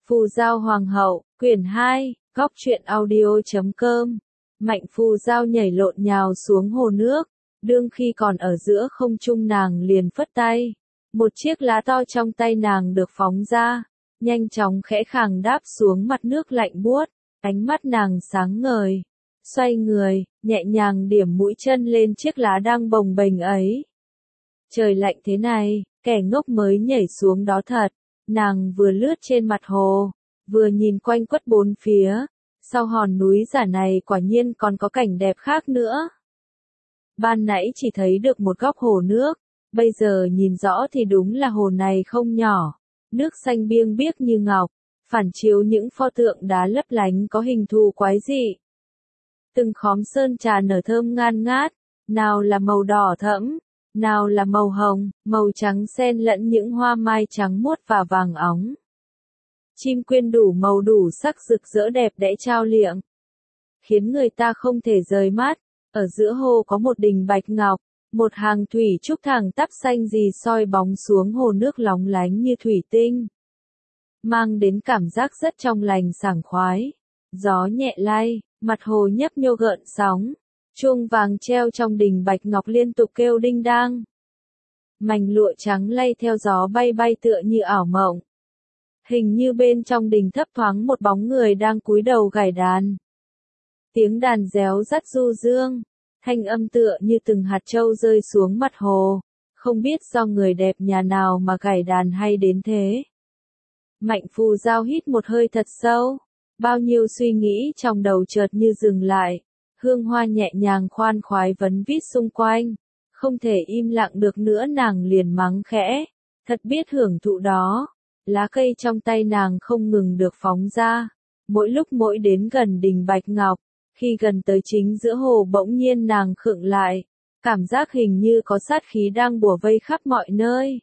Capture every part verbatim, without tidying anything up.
Phù Giao Hoàng hậu, quyển hai, góc truyện audio chấm com. Mạnh Phù Giao nhảy lộn nhào xuống hồ nước, đương khi còn ở giữa không trung nàng liền phất tay. Một chiếc lá to trong tay nàng được phóng ra, nhanh chóng khẽ khàng đáp xuống mặt nước lạnh buốt, ánh mắt nàng sáng ngời. Xoay người, nhẹ nhàng điểm mũi chân lên chiếc lá đang bồng bềnh ấy. Trời lạnh thế này, kẻ ngốc mới nhảy xuống đó thật. Nàng vừa lướt trên mặt hồ, vừa nhìn quanh quất bốn phía, sau hòn núi giả này quả nhiên còn có cảnh đẹp khác nữa. Ban nãy chỉ thấy được một góc hồ nước, bây giờ nhìn rõ thì đúng là hồ này không nhỏ, nước xanh biêng biếc như ngọc, phản chiếu những pho tượng đá lấp lánh có hình thù quái dị. Từng khóm sơn trà nở thơm ngan ngát, nào là màu đỏ thẫm, nào là màu hồng, màu trắng xen lẫn những hoa mai trắng muốt và vàng óng. Chim quyên đủ màu đủ sắc rực rỡ đẹp đẽ trao liệng, khiến người ta không thể rời mắt. Ở giữa hồ có một đình bạch ngọc, một hàng thủy trúc thẳng tắp xanh rì soi bóng xuống hồ nước lóng lánh như thủy tinh, mang đến cảm giác rất trong lành sảng khoái. Gió nhẹ lay, mặt hồ nhấp nhô gợn sóng. Chuông vàng treo trong đình bạch ngọc liên tục kêu đinh đang. Mảnh lụa trắng lay theo gió bay bay tựa như ảo mộng. Hình như bên trong đình thấp thoáng một bóng người đang cúi đầu gảy đàn. Tiếng đàn réo rắt du dương, thanh âm tựa như từng hạt châu rơi xuống mặt hồ, không biết do người đẹp nhà nào mà gảy đàn hay đến thế. Mạnh Phù Giao hít một hơi thật sâu, bao nhiêu suy nghĩ trong đầu chợt như dừng lại. Hương hoa nhẹ nhàng khoan khoái vấn vít xung quanh, không thể im lặng được nữa nàng liền mắng khẽ, thật biết hưởng thụ đó. Lá cây trong tay nàng không ngừng được phóng ra, mỗi lúc mỗi đến gần đình bạch ngọc, khi gần tới chính giữa hồ bỗng nhiên nàng khựng lại, cảm giác hình như có sát khí đang bủa vây khắp mọi nơi.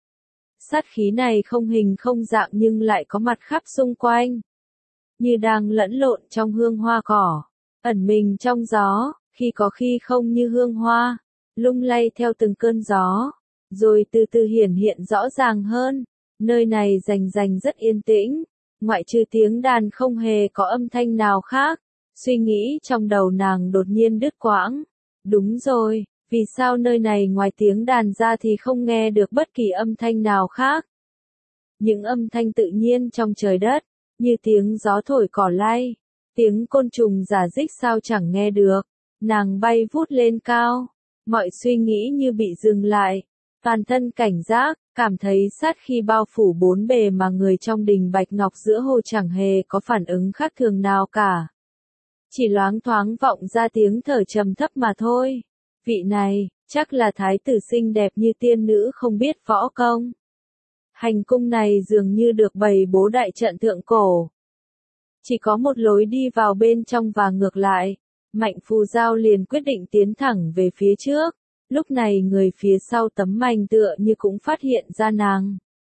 Sát khí này không hình không dạng nhưng lại có mặt khắp xung quanh, như đang lẫn lộn trong hương hoa cỏ. Ẩn mình trong gió, khi có khi không như hương hoa, lung lay theo từng cơn gió, rồi từ từ hiển hiện rõ ràng hơn. Nơi này rành rành rất yên tĩnh, ngoại trừ tiếng đàn không hề có âm thanh nào khác. Suy nghĩ trong đầu nàng đột nhiên đứt quãng. Đúng rồi, vì sao nơi này ngoài tiếng đàn ra thì không nghe được bất kỳ âm thanh nào khác? Những âm thanh tự nhiên trong trời đất, như tiếng gió thổi cỏ lay. Tiếng côn trùng rả rích sao chẳng nghe được. Nàng bay vút lên cao, mọi suy nghĩ như bị dừng lại, toàn thân cảnh giác, cảm thấy sát khi bao phủ bốn bề mà người trong đình bạch ngọc giữa hồ chẳng hề có phản ứng khác thường nào cả. Chỉ loáng thoáng vọng ra tiếng thở trầm thấp mà thôi. Vị này, chắc là thái tử xinh đẹp như tiên nữ không biết võ công. Hành cung này dường như được bày bố đại trận thượng cổ. Chỉ có một lối đi vào bên trong và ngược lại. Mạnh Phù Giao liền quyết định tiến thẳng về phía trước. Lúc này người phía sau tấm mành tựa như cũng phát hiện ra nàng.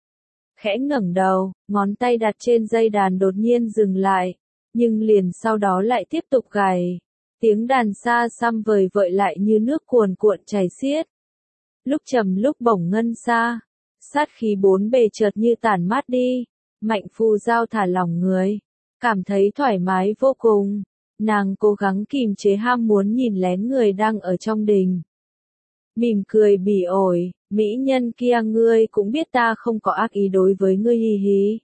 Khẽ ngẩng đầu, ngón tay đặt trên dây đàn đột nhiên dừng lại, nhưng liền sau đó lại tiếp tục gảy. Tiếng đàn xa xăm vời vợi lại như nước cuồn cuộn chảy xiết. Lúc trầm lúc bổng ngân xa, sát khí bốn bề chợt như tản mát đi. Mạnh Phù Giao thả lỏng người, cảm thấy thoải mái vô cùng. Nàng cố gắng kìm chế ham muốn nhìn lén người đang ở trong đình. Mỉm cười bỉ ổi, mỹ nhân kia ngươi cũng biết ta không có ác ý đối với ngươi hì hì.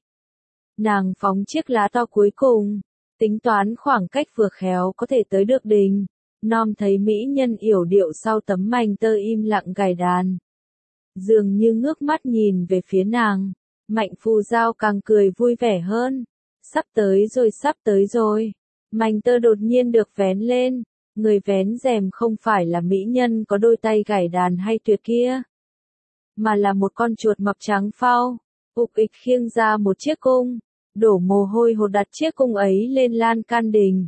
Nàng phóng chiếc lá to cuối cùng, tính toán khoảng cách vừa khéo có thể tới được đình. Nom thấy mỹ nhân yểu điệu sau tấm mành tơ im lặng gảy đàn, dường như ngước mắt nhìn về phía nàng. Mạnh Phù Giao càng cười vui vẻ hơn. Sắp tới rồi, sắp tới rồi. Mành tơ đột nhiên được vén lên, người vén rèm không phải là mỹ nhân có đôi tay gảy đàn hay tuyệt kia, mà là một con chuột mập trắng phau, ục ịch khiêng ra một chiếc cung, đổ mồ hôi hột đặt chiếc cung ấy lên lan can đình.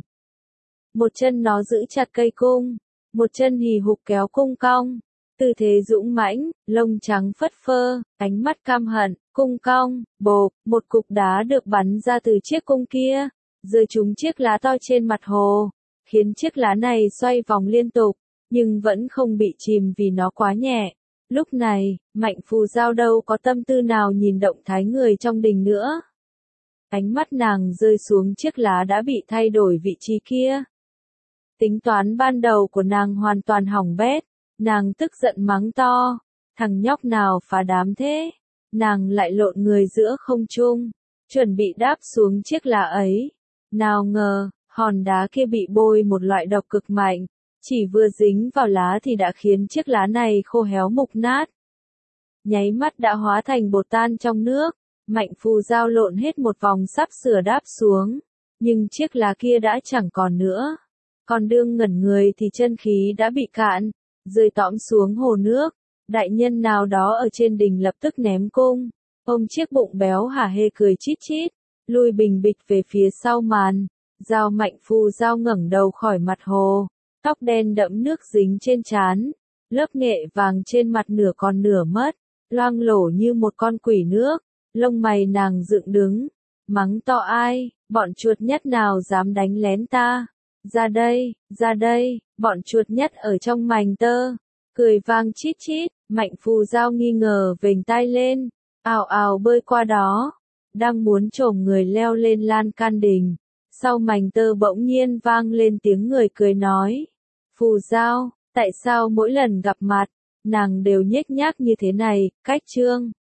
Một chân nó giữ chặt cây cung, một chân hì hục kéo cung cong, tư thế dũng mãnh, lông trắng phất phơ, ánh mắt căm hận, cung cong, bộp, một cục đá được bắn ra từ chiếc cung kia, rơi trúng chiếc lá to trên mặt hồ, khiến chiếc lá này xoay vòng liên tục, nhưng vẫn không bị chìm vì nó quá nhẹ. Lúc này, Mạnh Phù Giao đâu có tâm tư nào nhìn động thái người trong đình nữa. Ánh mắt nàng rơi xuống chiếc lá đã bị thay đổi vị trí kia. Tính toán ban đầu của nàng hoàn toàn hỏng bét, nàng tức giận mắng to, thằng nhóc nào phá đám thế, nàng lại lộn người giữa không trung, chuẩn bị đáp xuống chiếc lá ấy. Nào ngờ, hòn đá kia bị bôi một loại độc cực mạnh, chỉ vừa dính vào lá thì đã khiến chiếc lá này khô héo mục nát. Nháy mắt đã hóa thành bột tan trong nước, Mạnh Phù Giao lộn hết một vòng sắp sửa đáp xuống, nhưng chiếc lá kia đã chẳng còn nữa. Còn đương ngẩn người thì chân khí đã bị cạn, rơi tõm xuống hồ nước. Đại nhân nào đó ở trên đỉnh lập tức ném cung, ôm chiếc bụng béo hả hê cười chít chít, lùi bình bịch về phía sau màn. Giao Mạnh Phù Giao ngẩng đầu khỏi mặt hồ, tóc đen đẫm nước dính trên trán, lớp nghệ vàng trên mặt nửa còn nửa mất, loang lổ như một con quỷ nước, lông mày nàng dựng đứng, mắng to ai, bọn chuột nhất nào dám đánh lén ta, ra đây, ra đây, bọn chuột nhất ở trong mành tơ, cười vang chít chít. Mạnh Phù Giao nghi ngờ vểnh tai lên, ào ào bơi qua đó, đang muốn chồm người leo lên lan can đình. Sau mành tơ bỗng nhiên vang lên tiếng người cười nói, Phù Giao, tại sao mỗi lần gặp mặt, nàng đều nhếch nhác như thế này, cách trương.